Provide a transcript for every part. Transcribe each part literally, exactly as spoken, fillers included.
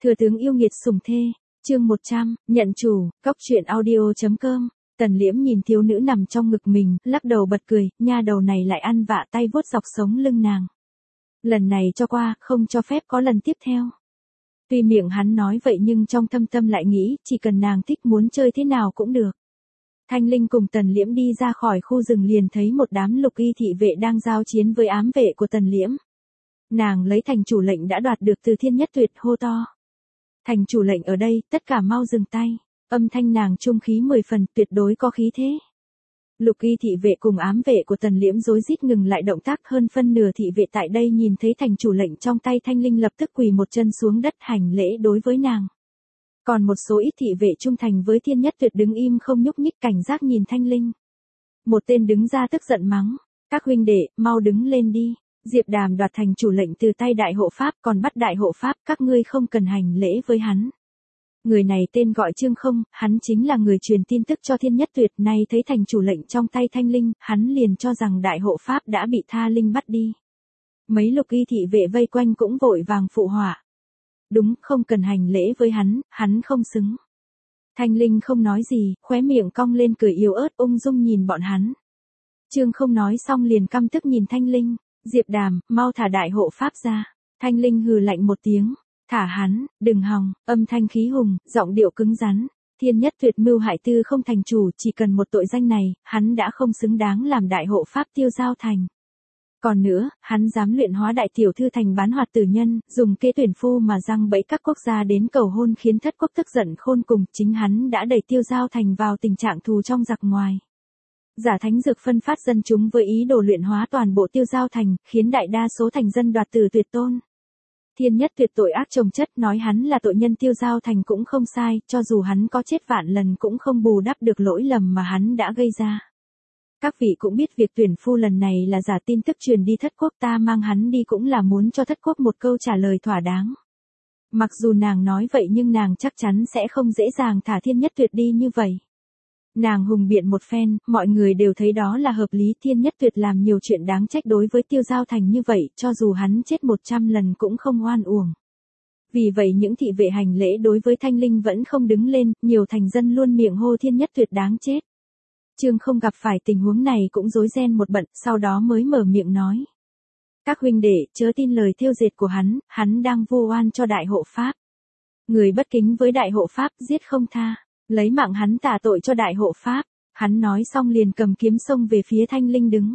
Thừa tướng yêu nghiệt sủng thê, chương một trăm, nhận chủ, cóc truyện audio.com. Tần Liễm nhìn thiếu nữ nằm trong ngực mình, lắc đầu bật cười, nha đầu này lại ăn vạ tay vuốt dọc sống lưng nàng. Lần này cho qua, không cho phép có lần tiếp theo. Tuy miệng hắn nói vậy nhưng trong thâm tâm lại nghĩ, chỉ cần nàng thích muốn chơi thế nào cũng được. Thanh Linh cùng Tần Liễm đi ra khỏi khu rừng liền thấy một đám lục y thị vệ đang giao chiến với ám vệ của Tần Liễm. Nàng lấy thành chủ lệnh đã đoạt được từ Thiên Nhất Tuyệt, hô to. Thành chủ lệnh ở đây, tất cả mau dừng tay. Âm thanh nàng trung khí mười phần, tuyệt đối có khí thế. Lục y thị vệ cùng ám vệ của Tần Liễm rối rít ngừng lại động tác, hơn phân nửa thị vệ tại đây nhìn thấy thành chủ lệnh trong tay Thanh Linh lập tức quỳ một chân xuống đất hành lễ đối với nàng. Còn một số ít thị vệ trung thành với Thiên Nhất Tuyệt đứng im không nhúc nhích cảnh giác nhìn Thanh Linh. Một tên đứng ra tức giận mắng, các huynh đệ, mau đứng lên đi. Diệp Đàm đoạt thành chủ lệnh từ tay đại hộ pháp còn bắt đại hộ pháp, các ngươi không cần hành lễ với hắn. Người này tên gọi Trương Không, hắn chính là người truyền tin tức cho Thiên Nhất Tuyệt, nay thấy thành chủ lệnh trong tay Thanh Linh, hắn liền cho rằng đại hộ pháp đã bị Tha Linh bắt đi. Mấy lục y thị vệ vây quanh cũng vội vàng phụ họa. Đúng, không cần hành lễ với hắn, hắn không xứng. Thanh Linh không nói gì, khóe miệng cong lên cười yếu ớt ung dung nhìn bọn hắn. Trương Không nói xong liền căm tức nhìn Thanh Linh. Diệp Đàm, mau thả đại hộ pháp ra. Thanh Linh hừ lạnh một tiếng. Thả hắn, đừng hòng, âm thanh khí hùng, giọng điệu cứng rắn. Thiên Nhất Tuyệt mưu hại Tư Không thành chủ, chỉ cần một tội danh này, hắn đã không xứng đáng làm đại hộ pháp Tiêu Giao thành. Còn nữa, hắn dám luyện hóa đại tiểu thư thành bán hoạt tử nhân, dùng kế tuyển phu mà giăng bẫy các quốc gia đến cầu hôn khiến thất quốc tức giận khôn cùng, chính hắn đã đẩy Tiêu Giao thành vào tình trạng thù trong giặc ngoài. Giả thánh dược phân phát dân chúng với ý đồ luyện hóa toàn bộ Tiêu Giao thành, khiến đại đa số thành dân đoạt tử tuyệt tôn. Thiên Nhất Tuyệt tội ác chồng chất, nói hắn là tội nhân Tiêu Giao thành cũng không sai, cho dù hắn có chết vạn lần cũng không bù đắp được lỗi lầm mà hắn đã gây ra. Các vị cũng biết việc tuyển phu lần này là giả, tin tức truyền đi thất quốc, ta mang hắn đi cũng là muốn cho thất quốc một câu trả lời thỏa đáng. Mặc dù nàng nói vậy nhưng nàng chắc chắn sẽ không dễ dàng thả Thiên Nhất Tuyệt đi như vậy. Nàng hùng biện một phen, mọi người đều thấy đó là hợp lý. Thiên Nhất Tuyệt làm nhiều chuyện đáng trách đối với Tiêu Giao thành như vậy, cho dù hắn chết một trăm lần cũng không oan uổng. Vì vậy những thị vệ hành lễ đối với Thanh Linh vẫn không đứng lên, nhiều thành dân luôn miệng hô Thiên Nhất Tuyệt đáng chết. Trương Không gặp phải tình huống này cũng rối ren một bận, sau đó mới mở miệng nói. Các huynh đệ, chớ tin lời thêu dệt của hắn, hắn đang vu oan cho đại hộ pháp. Người bất kính với đại hộ pháp, giết không tha. Lấy mạng hắn tả tội cho đại hộ pháp. Hắn nói xong liền cầm kiếm xông về phía Thanh Linh đứng.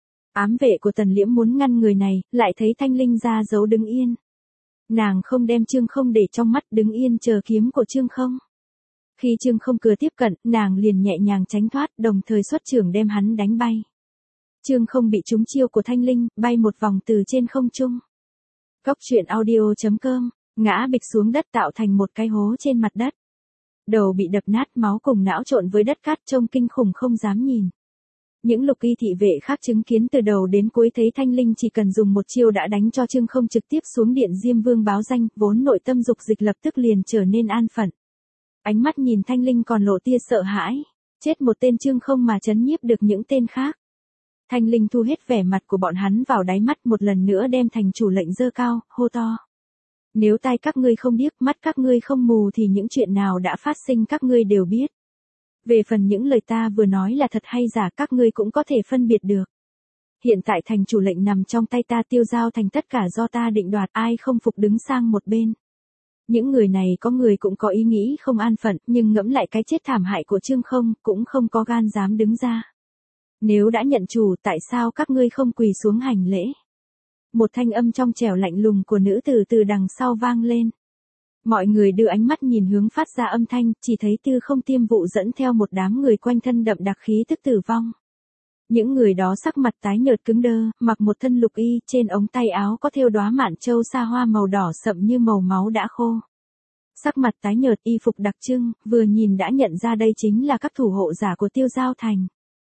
Ám vệ của Tần Liễm muốn ngăn người này, lại thấy Thanh Linh ra dấu đứng yên. Nàng không đem Trương Không để trong mắt, đứng yên chờ kiếm của Trương Không. Khi Trương Không vừa tiếp cận, nàng liền nhẹ nhàng tránh thoát, đồng thời xuất chưởng đem hắn đánh bay. Trương Không bị trúng chiêu của Thanh Linh, bay một vòng từ trên không trung. Cóc truyện audio.com, ngã bịch xuống đất tạo thành một cái hố trên mặt đất. Đầu bị đập nát, máu cùng não trộn với đất cát trông kinh khủng không dám nhìn. Những lục y thị vệ khác chứng kiến từ đầu đến cuối thấy Thanh Linh chỉ cần dùng một chiêu đã đánh cho Trương Không trực tiếp xuống điện Diêm Vương báo danh, vốn nội tâm dục dịch lập tức liền trở nên an phận. Ánh mắt nhìn Thanh Linh còn lộ tia sợ hãi. Chết một tên Trương Không mà trấn nhiếp được những tên khác. Thanh Linh thu hết vẻ mặt của bọn hắn vào đáy mắt, một lần nữa đem thành chủ lệnh giơ cao, hô to. Nếu tai các ngươi không điếc, mắt các ngươi không mù thì những chuyện nào đã phát sinh các ngươi đều biết. Về phần những lời ta vừa nói là thật hay giả các ngươi cũng có thể phân biệt được. Hiện tại thành chủ lệnh nằm trong tay ta, Tiêu Giao thành tất cả do ta định đoạt, ai không phục đứng sang một bên. Những người này có người cũng có ý nghĩ không an phận, nhưng ngẫm lại cái chết thảm hại của Trương Không, cũng không có gan dám đứng ra. Nếu đã nhận chủ, tại sao các ngươi không quỳ xuống hành lễ? Một thanh âm trong trẻo lạnh lùng của nữ tử từ đằng sau vang lên. Mọi người đưa ánh mắt nhìn hướng phát ra âm thanh, chỉ thấy Tư Không Tiêm Vụ dẫn theo một đám người quanh thân đậm đặc khí tức tử vong. Những người đó sắc mặt tái nhợt cứng đơ, mặc một thân lục y, trên ống tay áo có thêu đóa mạn châu sa hoa màu đỏ sậm như màu máu đã khô. Sắc mặt tái nhợt, y phục đặc trưng, vừa nhìn đã nhận ra đây chính là các thủ hộ giả của Tiêu Giao thành.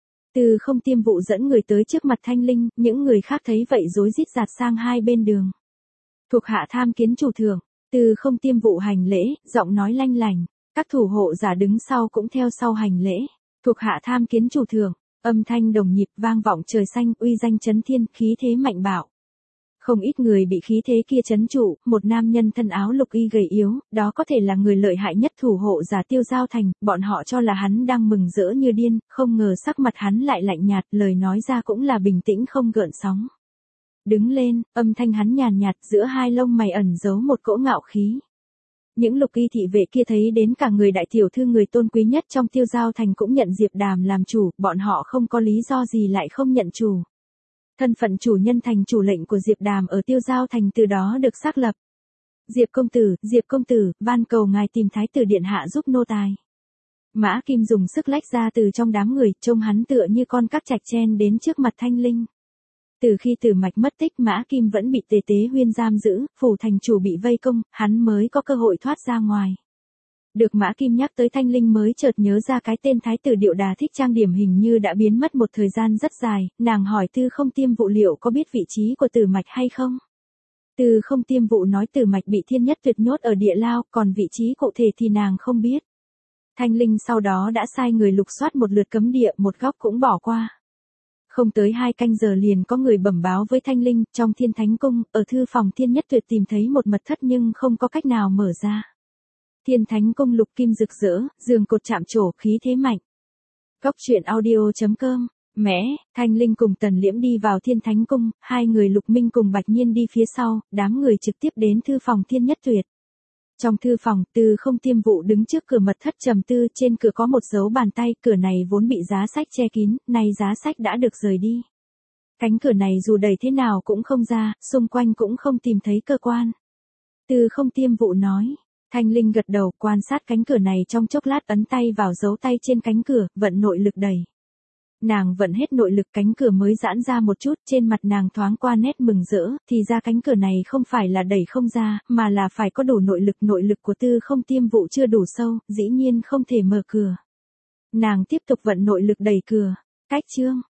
Tư Không Tiêm Vụ dẫn người tới trước mặt Thanh Linh, những người khác thấy vậy rối rít dạt sang hai bên đường. Thuộc hạ tham kiến chủ thượng. Tư Không Tiêm Vụ hành lễ, giọng nói lanh lành. Các thủ hộ giả đứng sau cũng theo sau hành lễ. Thuộc hạ tham kiến chủ thượng. Âm thanh đồng nhịp vang vọng trời xanh, uy danh chấn thiên, khí thế mạnh bạo. Không ít người bị khí thế kia trấn trụ, một nam nhân thân áo lục y gầy yếu, đó có thể là người lợi hại nhất thủ hộ giả Tiêu Giao Thành, bọn họ cho là hắn đang mừng rỡ như điên, không ngờ sắc mặt hắn lại lạnh nhạt, lời nói ra cũng là bình tĩnh không gợn sóng. Đứng lên, âm thanh hắn nhàn nhạt, giữa hai lông mày ẩn giấu một cỗ ngạo khí. Những lục y thị vệ kia thấy đến cả người đại tiểu thư người tôn quý nhất trong Tiêu Giao Thành cũng nhận Diệp Đàm làm chủ, bọn họ không có lý do gì lại không nhận chủ. Thân phận chủ nhân thành chủ lệnh của Diệp Đàm ở Tiêu Giao Thành từ đó được xác lập. Diệp công tử, Diệp công tử, van cầu ngài tìm thái tử điện hạ giúp nô tài. Mã Kim dùng sức lách ra từ trong đám người, trông hắn tựa như con cắc trạch chen đến trước mặt Thanh Linh. Từ khi Tử Mạch mất tích, Mã Kim vẫn bị Tề Tế Huyên giam giữ, phủ thành chủ bị vây công, hắn mới có cơ hội thoát ra ngoài. Được Mã Kim nhắc tới, Thanh Linh mới chợt nhớ ra cái tên thái tử Điệu Đà thích trang điểm hình như đã biến mất một thời gian rất dài, nàng hỏi Tư Không Tiêm Vụ liệu có biết vị trí của Tử Mạch hay không? Tư Không Tiêm Vụ nói Tử Mạch bị Thiên Nhất Tuyệt nhốt ở địa lao, còn vị trí cụ thể thì nàng không biết. Thanh Linh sau đó đã sai người lục soát một lượt cấm địa, một góc cũng bỏ qua. Không tới hai canh giờ liền có người bẩm báo với Thanh Linh, trong Thiên Thánh Cung, ở thư phòng Thiên Nhất Tuyệt tìm thấy một mật thất nhưng không có cách nào mở ra. Thiên Thánh Cung lục kim rực rỡ, giường cột chạm trổ, khí thế mạnh. Cóc truyện audio chấm com. Mẹ, Thanh Linh cùng Tần Liễm đi vào Thiên Thánh Cung, hai người Lục Minh cùng Bạch Nhiên đi phía sau, đám người trực tiếp đến thư phòng Thiên Nhất Tuyệt. Trong thư phòng, Tư Không Tiêm Vụ đứng trước cửa mật thất trầm tư, trên cửa có một dấu bàn tay, cửa này vốn bị giá sách che kín, nay giá sách đã được rời đi. Cánh cửa này dù đẩy thế nào cũng không ra, xung quanh cũng không tìm thấy cơ quan. Tư Không Tiêm Vụ nói. Thanh Linh gật đầu, quan sát cánh cửa này trong chốc lát, ấn tay vào dấu tay trên cánh cửa, vận nội lực đẩy. Nàng vận hết nội lực, cánh cửa mới giãn ra một chút, trên mặt nàng thoáng qua nét mừng rỡ, thì ra cánh cửa này không phải là đẩy không ra, mà là phải có đủ nội lực, nội lực của Tư Không Tiêm Vụ chưa đủ sâu, dĩ nhiên không thể mở cửa. Nàng tiếp tục vận nội lực đẩy cửa. Cách chương